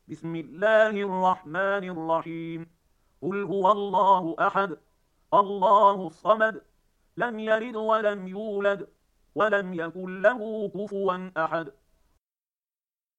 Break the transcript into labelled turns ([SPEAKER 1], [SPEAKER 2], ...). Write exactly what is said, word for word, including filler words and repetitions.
[SPEAKER 1] بسم الله الرحمن الرحيم. قل هو الله أحد الله الصمد لم يلد ولم يولد ولم يكن له كفوا أحد